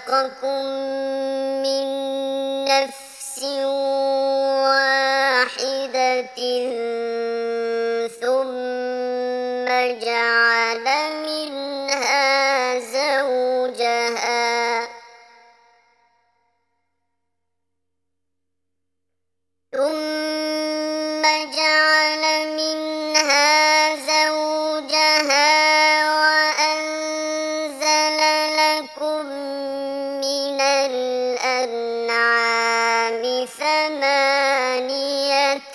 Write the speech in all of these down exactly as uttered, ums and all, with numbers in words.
خلقكم من نفس واحدة ثم جعل منها زوجها ثم جعل منها زوجها وأنزل لكم من الأنعام ثمانية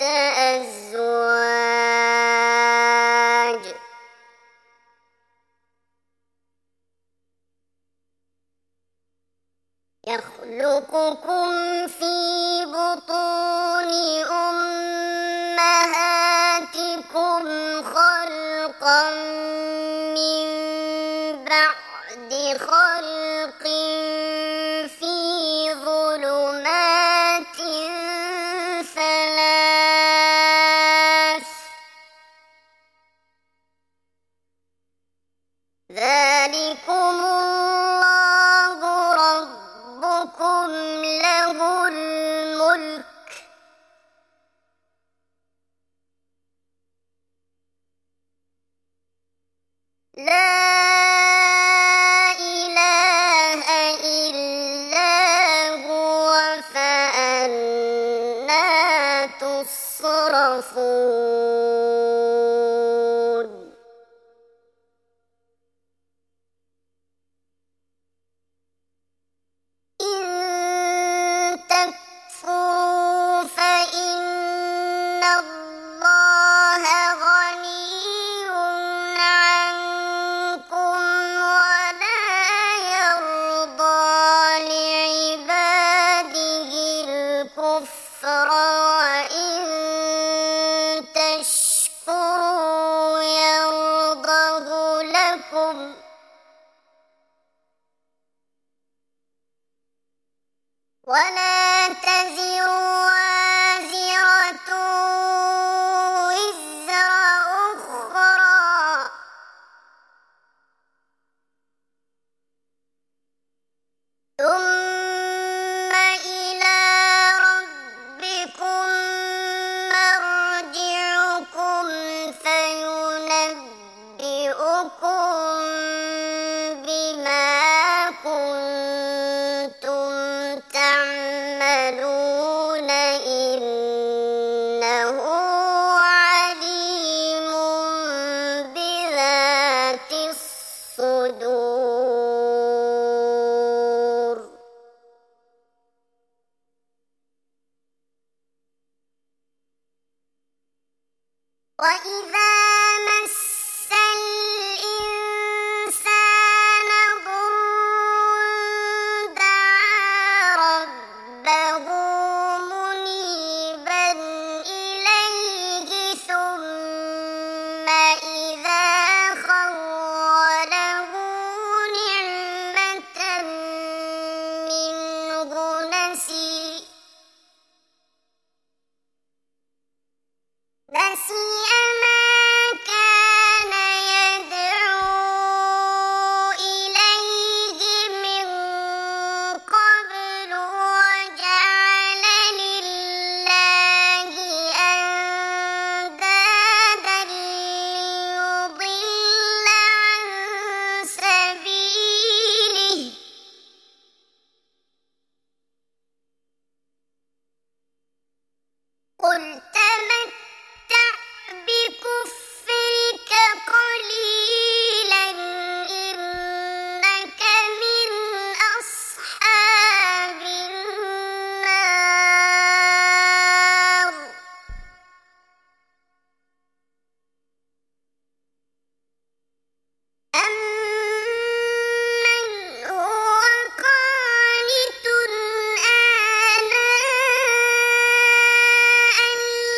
أزواج يخلقكم في بطون أمهاتكم خلقا من بعد خلق في ظلمات ثلاث ذلكم الله ربكم له الملك لا إله إلا هو فأنى تصرفون إن تكفروا فإن الله غني عنكم ولا يرضى لعباده الكفر وإن تشكروا يرضه لكم ولا تزر وازرة وزر أخرى ثم إلى ربكم مرجعكم فينبئكم بما كنتم تعملون إنه عليم بذات الصدور وإذا مس الإنسان ضر دعا ربه منيبا إليه ثم إذا خوله نعمة منه نسي نسي ما كان يدعو إليه من قبل وجعل لله أندادا ليضل عن سبيله قل تمتع بكفرك قليلا إنك من أصحاب النار أمن هو قانت آناء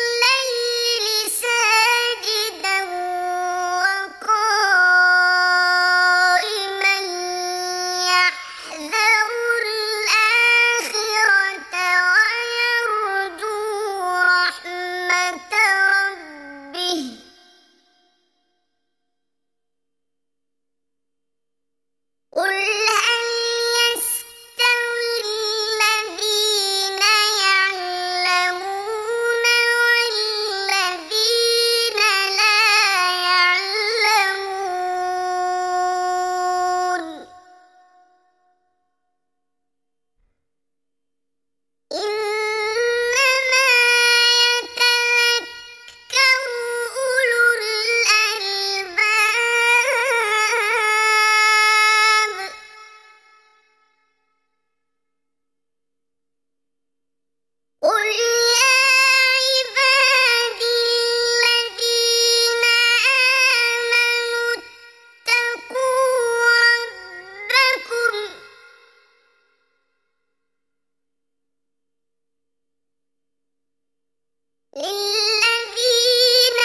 للذين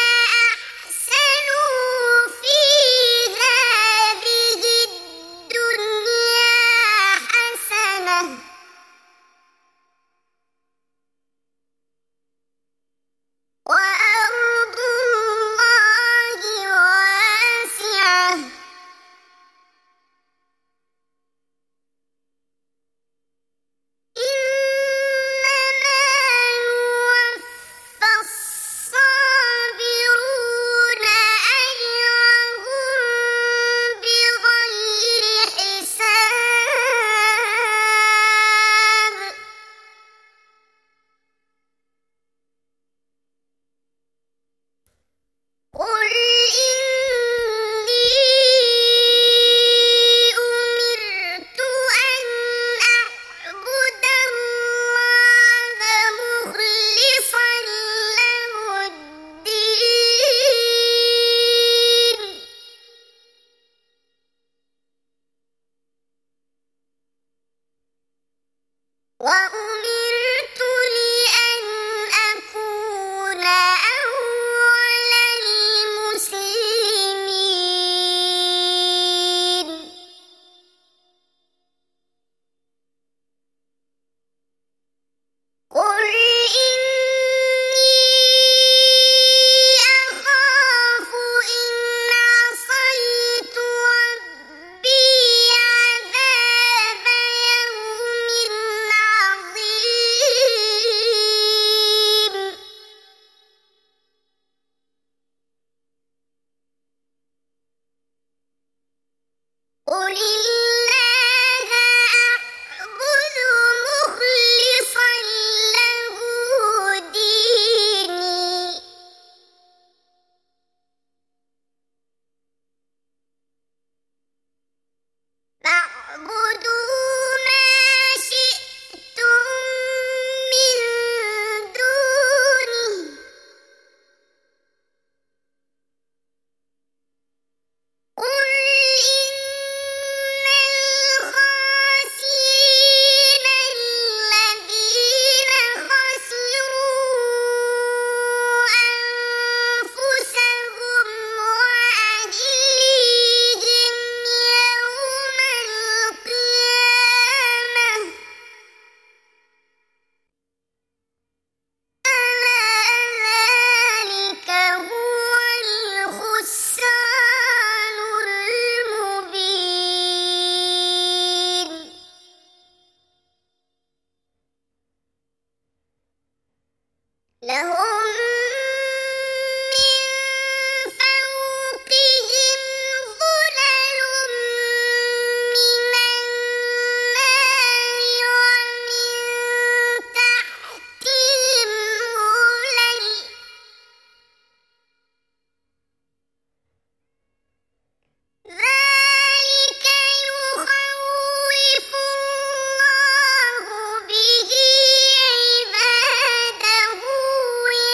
أحسنوا في هذه الدنيا حسنة وأرض الله واسعة إنما يوفى الصابرون أجرهم بغير حساب قل إني أمرت أن أعبد الله مخلصا له الدين وأمرت لأن أكون أول المسلمين قل إني أخاف إن عصيت ربي عذاب يوم عظيم قل الله أعبد مخلصا له ديني فاعبدوا ما شئتم من دونه قل إن الخاسرين الذين خسروا أنفسهم وأهليهم يوم القيامة ألا ذلك هو الخسران المبين لهم من فوقهم ظلل من النار ومن تحتهم ظلل ذلك يخوف الله به عباده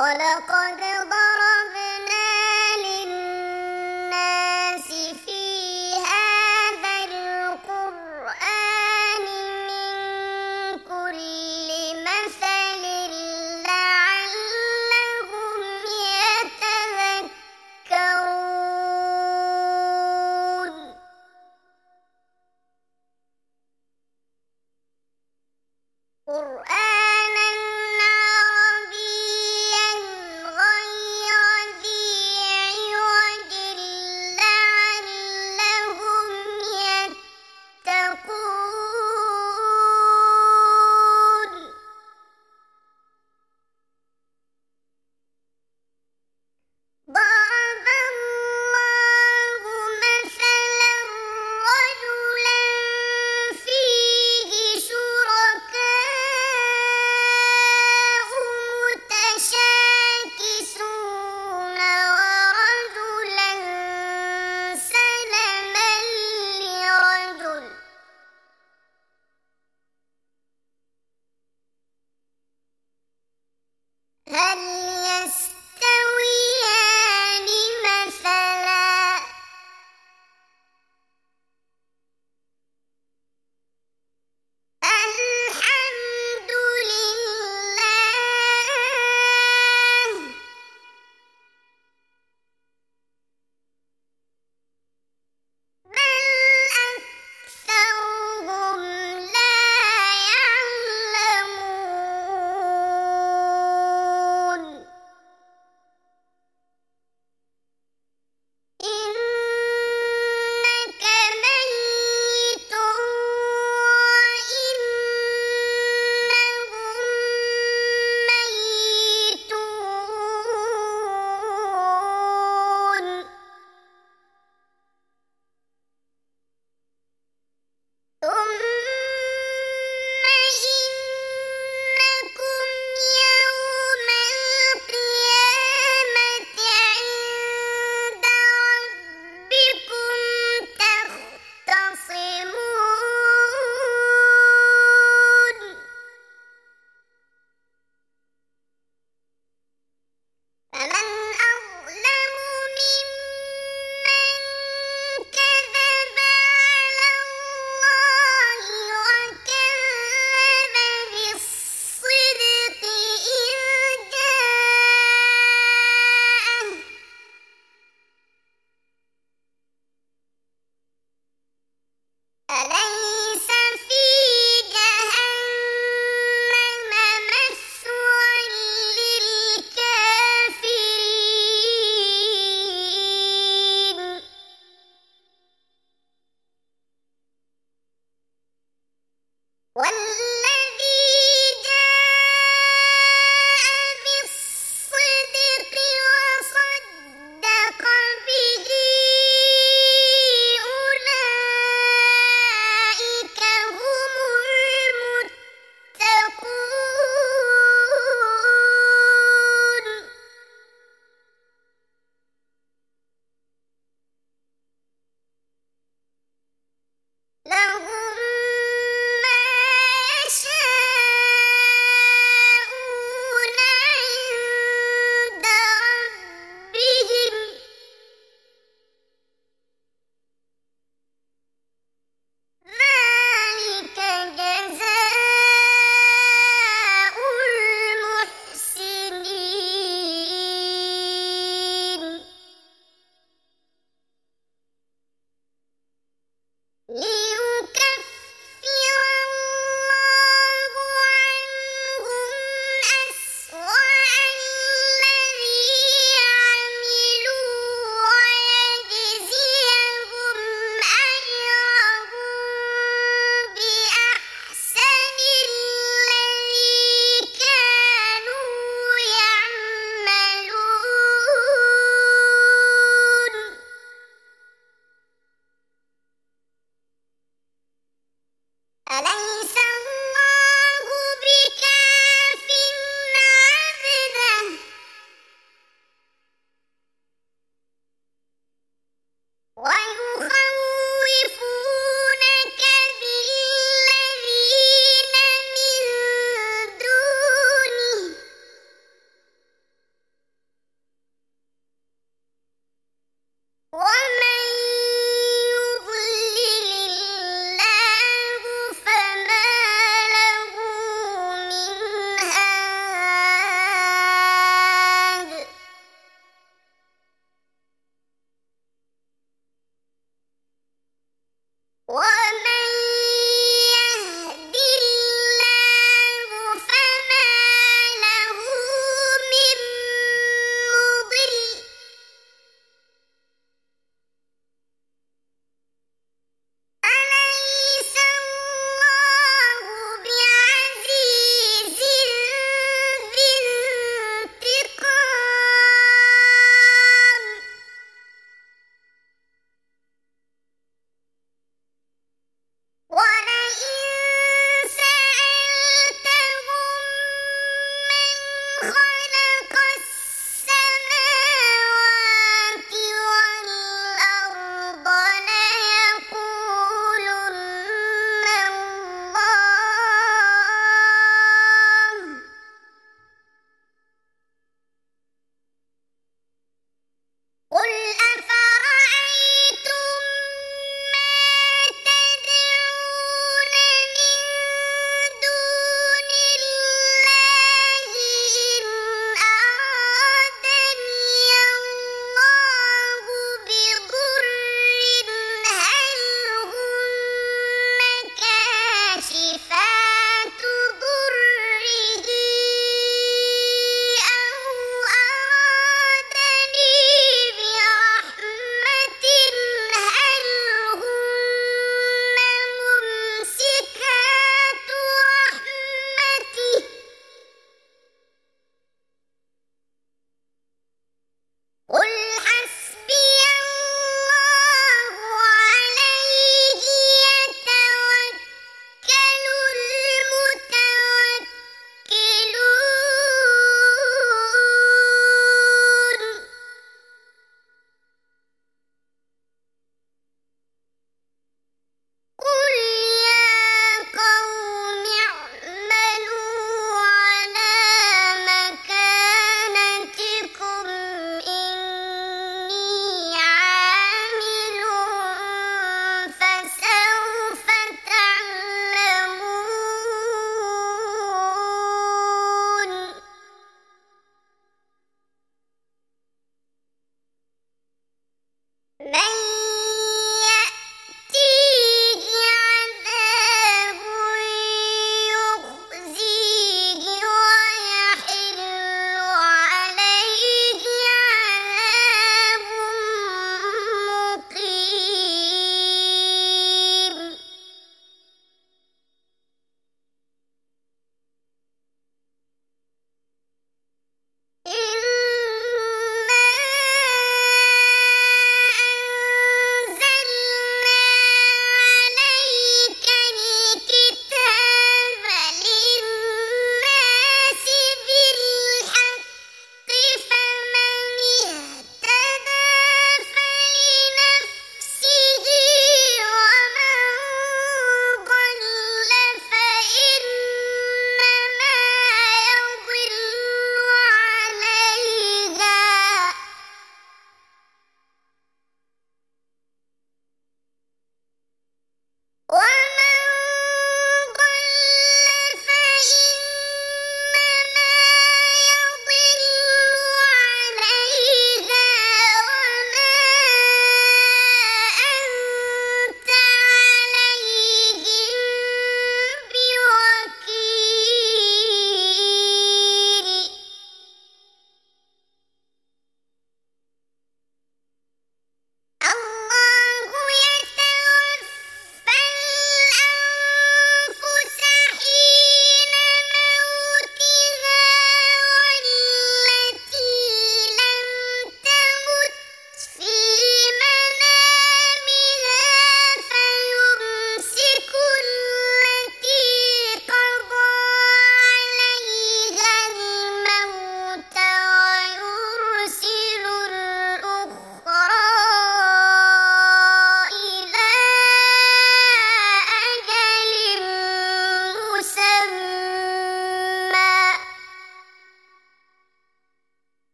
ولقد ضربنا للناس في هذا القرآن من كل مثل لعلهم يتذكرون قرآنا عربيا غير ذي عوج لعلهم يتقون ضرب الله مثلا رجلا فيه شركاء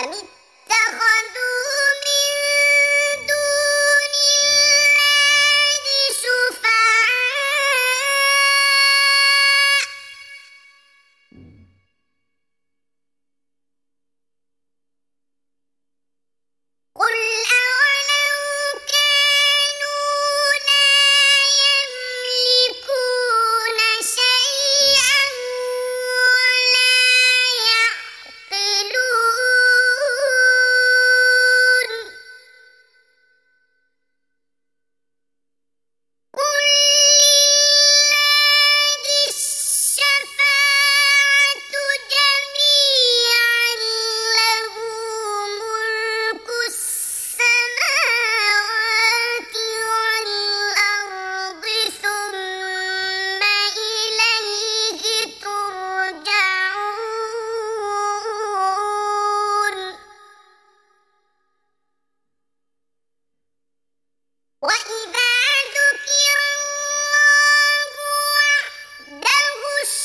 أم اتخذوا من دون الله شفعاء قل أولو كانوا لا يملكون شيئا ولا يعقلون قل لله الشفاعة جميعا له ملك السماوات والأرض ثم إليه ترجعون وإذا ذكر الله وحده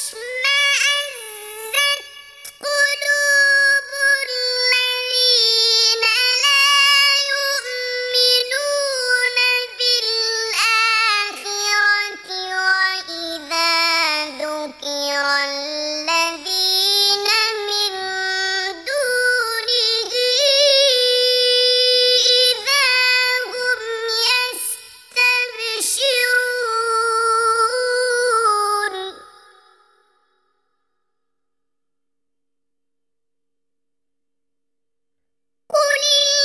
اشمأزت قلوب الذين لا يؤمنون بالآخرة وإذا ذكر الذين من دونه إذا هم يستبشرون قل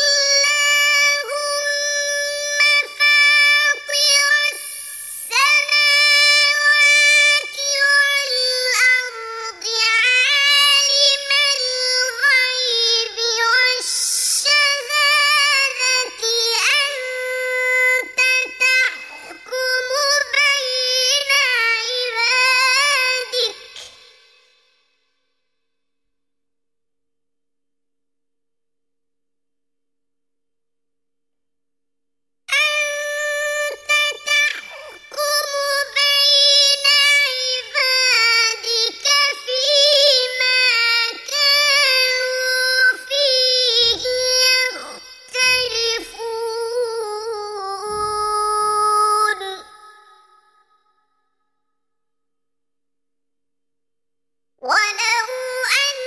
اللهم فاطر السماوات والأرض عالم الغيب والشهادة أنت تحكم بين عبادك أنت تحكم بين عبادك فيما كانوا فيه يختلفون ولو أن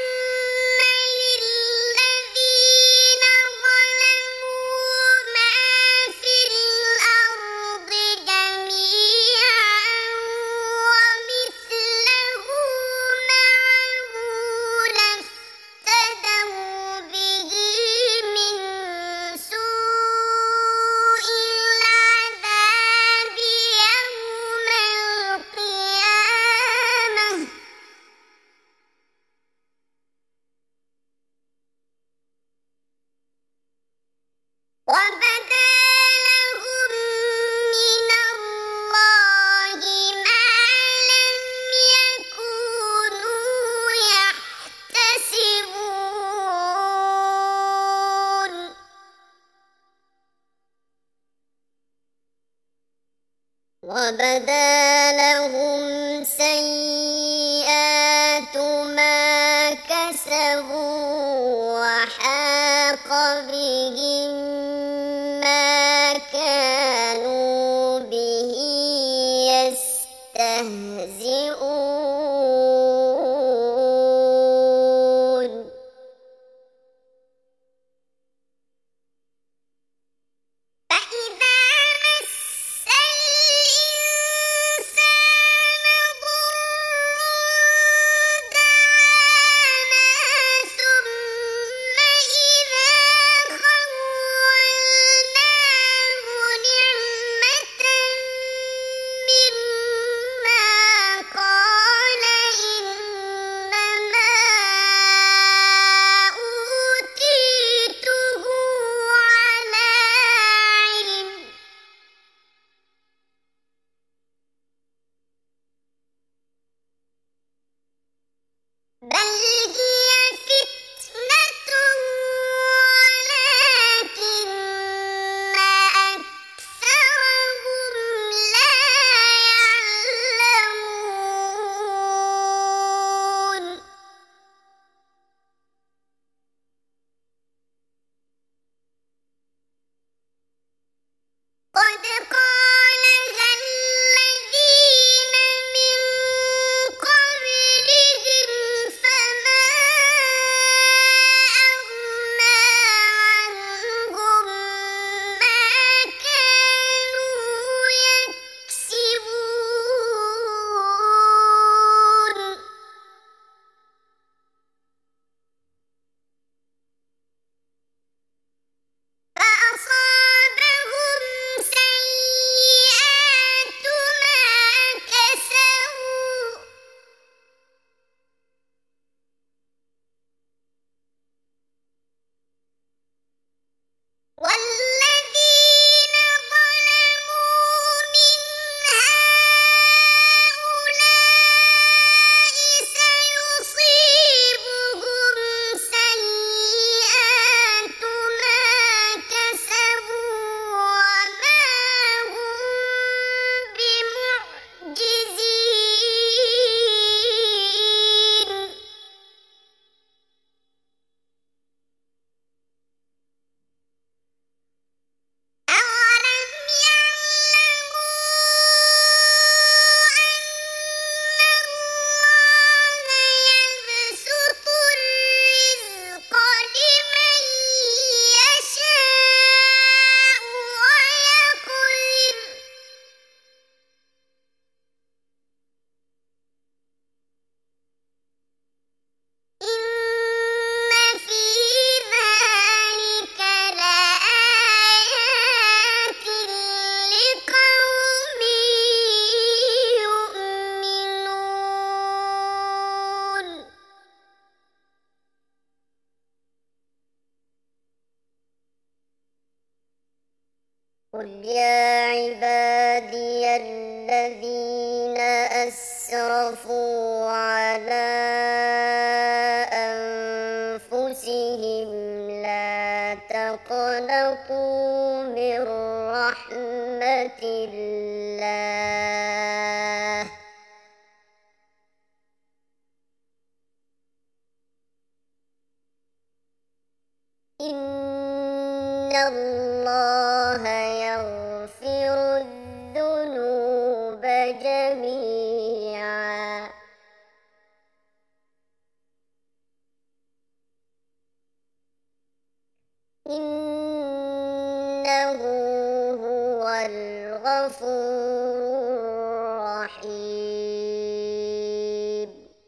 للذين ظلموا ما في الأرض جميعا ومثله معه لافتدوا به من سوء العذاب يوم القيامة وبدا لهم من الله ما لم يكونوا يحتسبون وبدا لهم سيئات ما كسبوا وحاق بهم ما كانوا به يستهزئون فإذا مس الإنسان ضر دعانا ثم إذا خوله قد قالها الذين من قبلهم فما أغنى عنهم ما كانوا يكسبون فأصابهم سيئات ما كسبوا والذين ظلموا من هؤلاء سيصيبهم سيئات ما كسبوا وما هم بمعجزين أولم يعلموا أن الله يبسط الرزق لمن يشاء ويقدر إن في ذلك لآيات لقوم يؤمنون قل يا عبادي الذين أسرفوا على أنفسهم لا تقنطوا من رحمة الله إن الله يغفر الذنوب جميعا إنه هو الغفور الرحيم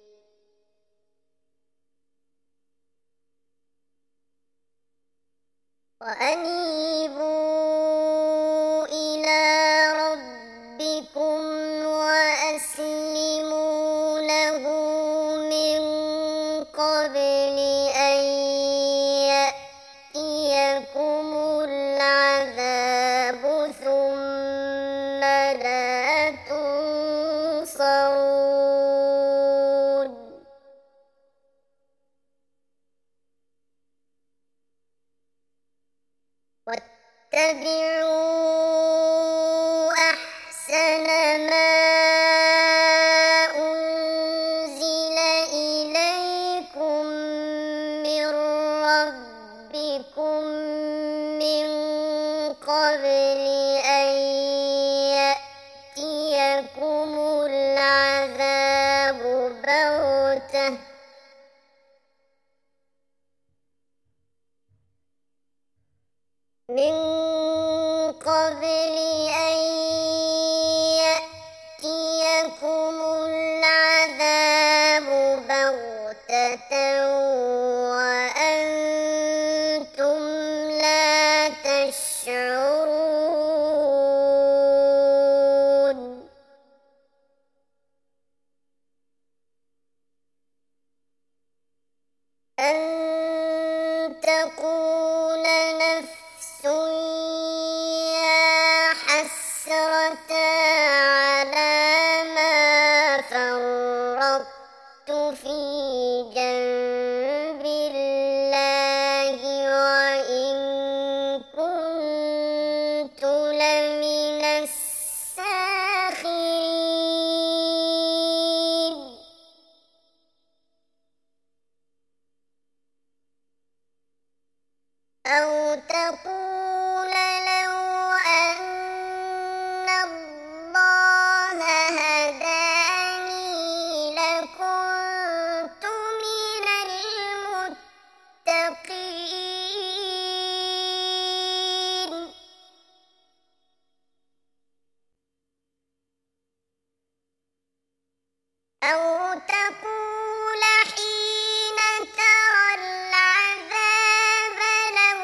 وأنيبوا إلى ربكم وأسلموا له من قبل أن يأتيكم العذاب ثم لا تنصرون واتبعوا أحسن ما أنزل إليكم من ربكم من قبل أن يأتيكم العذاب بغتة من قبل أن يأتيكم العذاب بغتة وأنتم لا تشعرون أن تقول نفس يا حسرة على ما فرطت في جنب الله وإن كنت لمن الساخرين أو تقول لو أن تقول حين ترى العذاب لو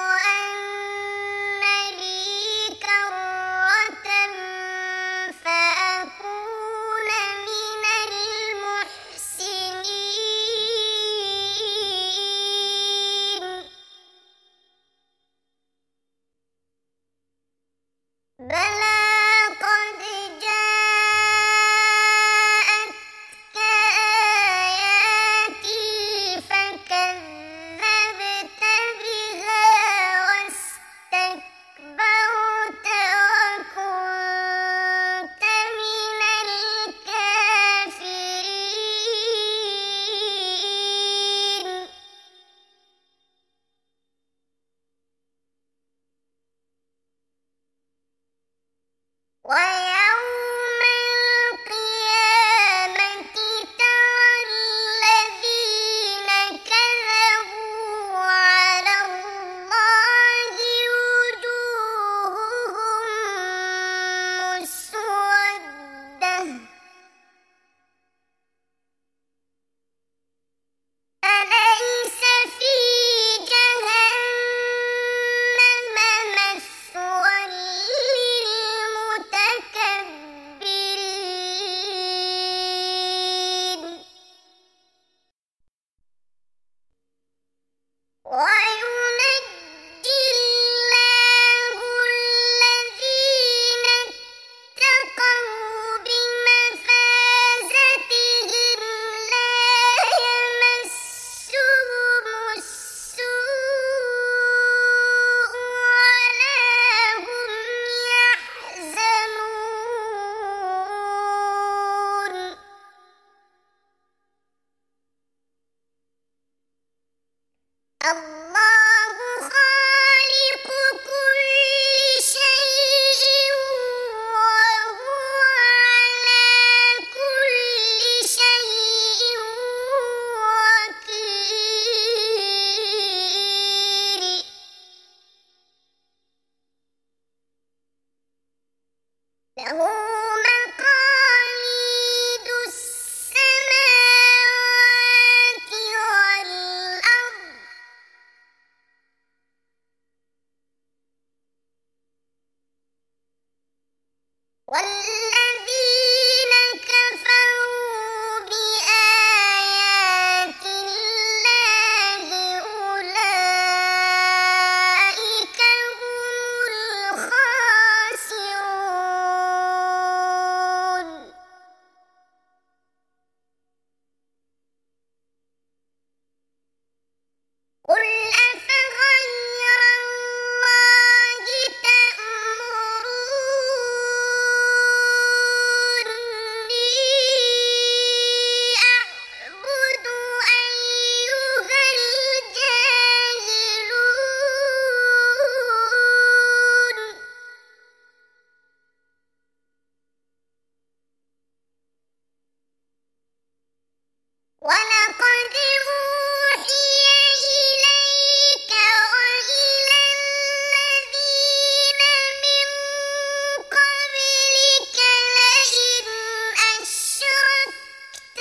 أن لي كرة فأكون من المحسنين بلى قد جاءتك آياتي فكذبت بها واستكبرت وكنت من الكافرين ويوم القيامة ترى الذين كذبوا على الله وجوههم مسودة أليس في جهنم مثوى للمتكبرين وينجي الله الذين اتقوا بمفازتهم لا يمسهم السوء ولا هم يحزنون الله خالق كل شيء وهو على كل شيء وكيل له مقاليد السماوات والأرض والذين كفروا بآيات الله أولئك هم الخاسرون قل أفغير الله تأمروني أعبد أيها الجاهلون ولقد أوحي إليك وإلى الذين من قبلك لئن أشركت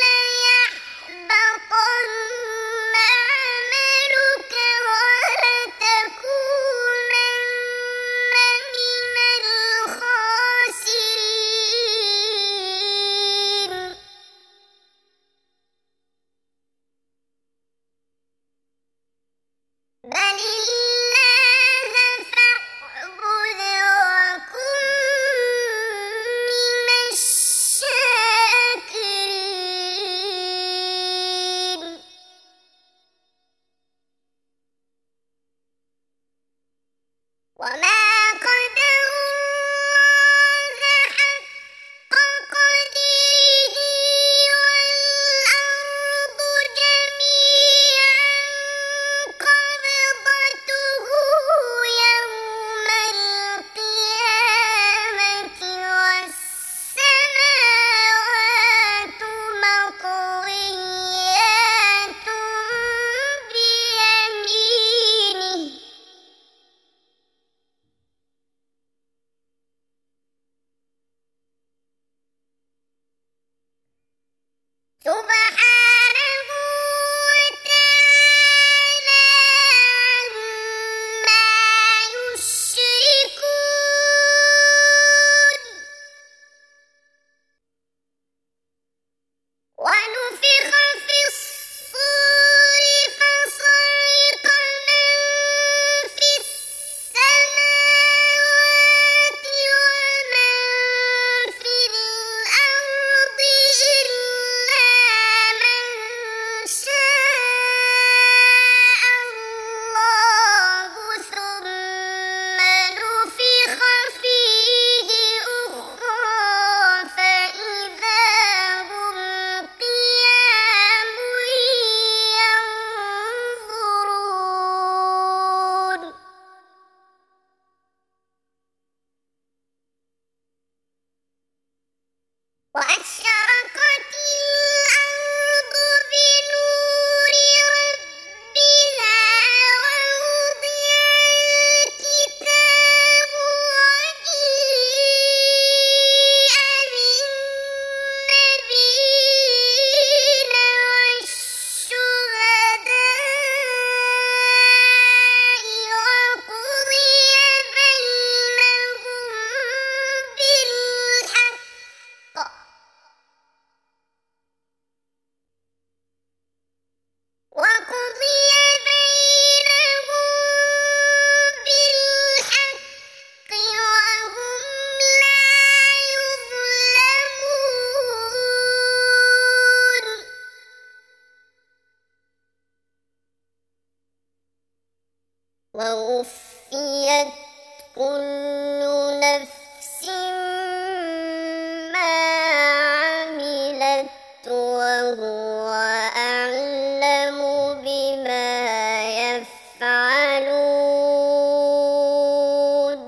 ليحبطن عملك ولتكونن من الخاسرين بل الله فاعبد وكن من الشاكرين وما قدر الله حق قدره والأرض جميعا قبضته ووفيت كل نفس ما عملت وهو أعلم بما يفعلون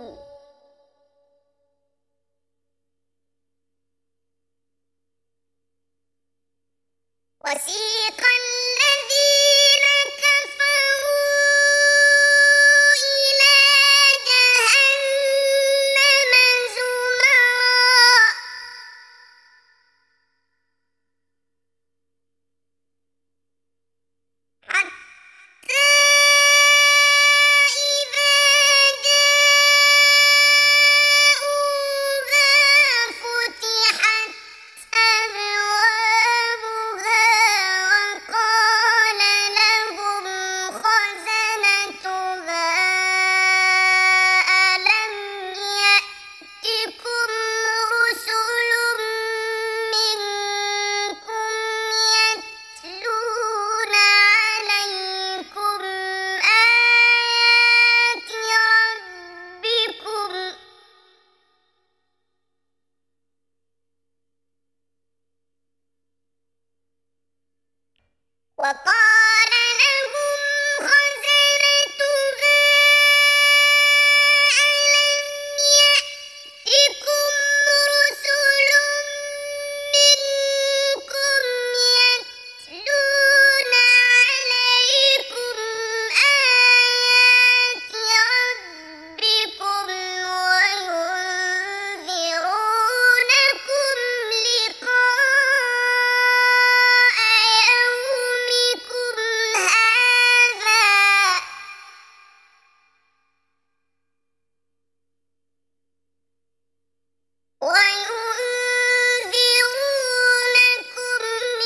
وسيق الذين كفروا إلى جهنم زمرا حتى إذا جاءوها فتحت أبوابها وقال لهم خزنتها ألم يأتكم رسل منكم يتلون عليكم آيات ربكم وقال لهم خزنتها ألم يأتكم رسل منكم يتلون عليكم آيات ربكم وينذرونكم لقاء يومكم هذا وينذرونكم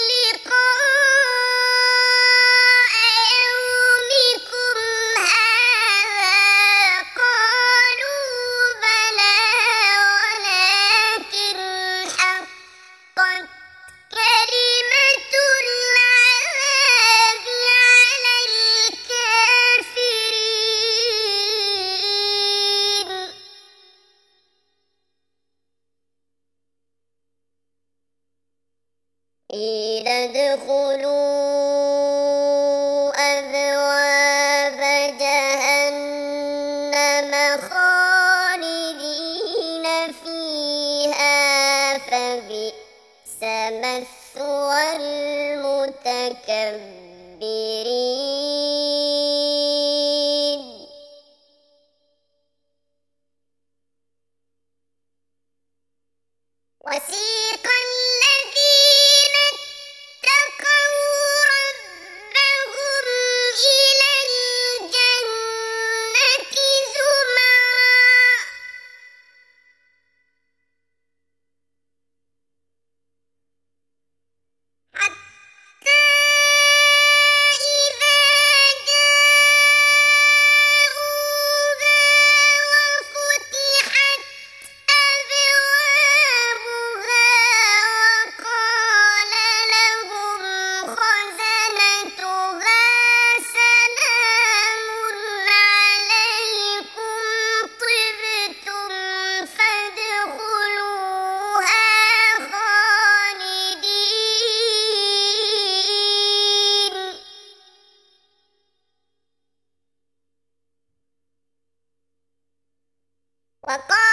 لقاء يومكم هذا قالوا بلى ولكن حقت كلمة العذاب على الكافرين قيل ادخلوا أبواب جهنم خالدين فيها فبئس مثوى المتكبرين وسيق الذين اتقوا ربهم إلى الجنة زمرا حتى إذا جاءوها وفتحت أبوابها وقال لهم خزنتها سلام عليكم طبتم فادخلوها خالدين وقال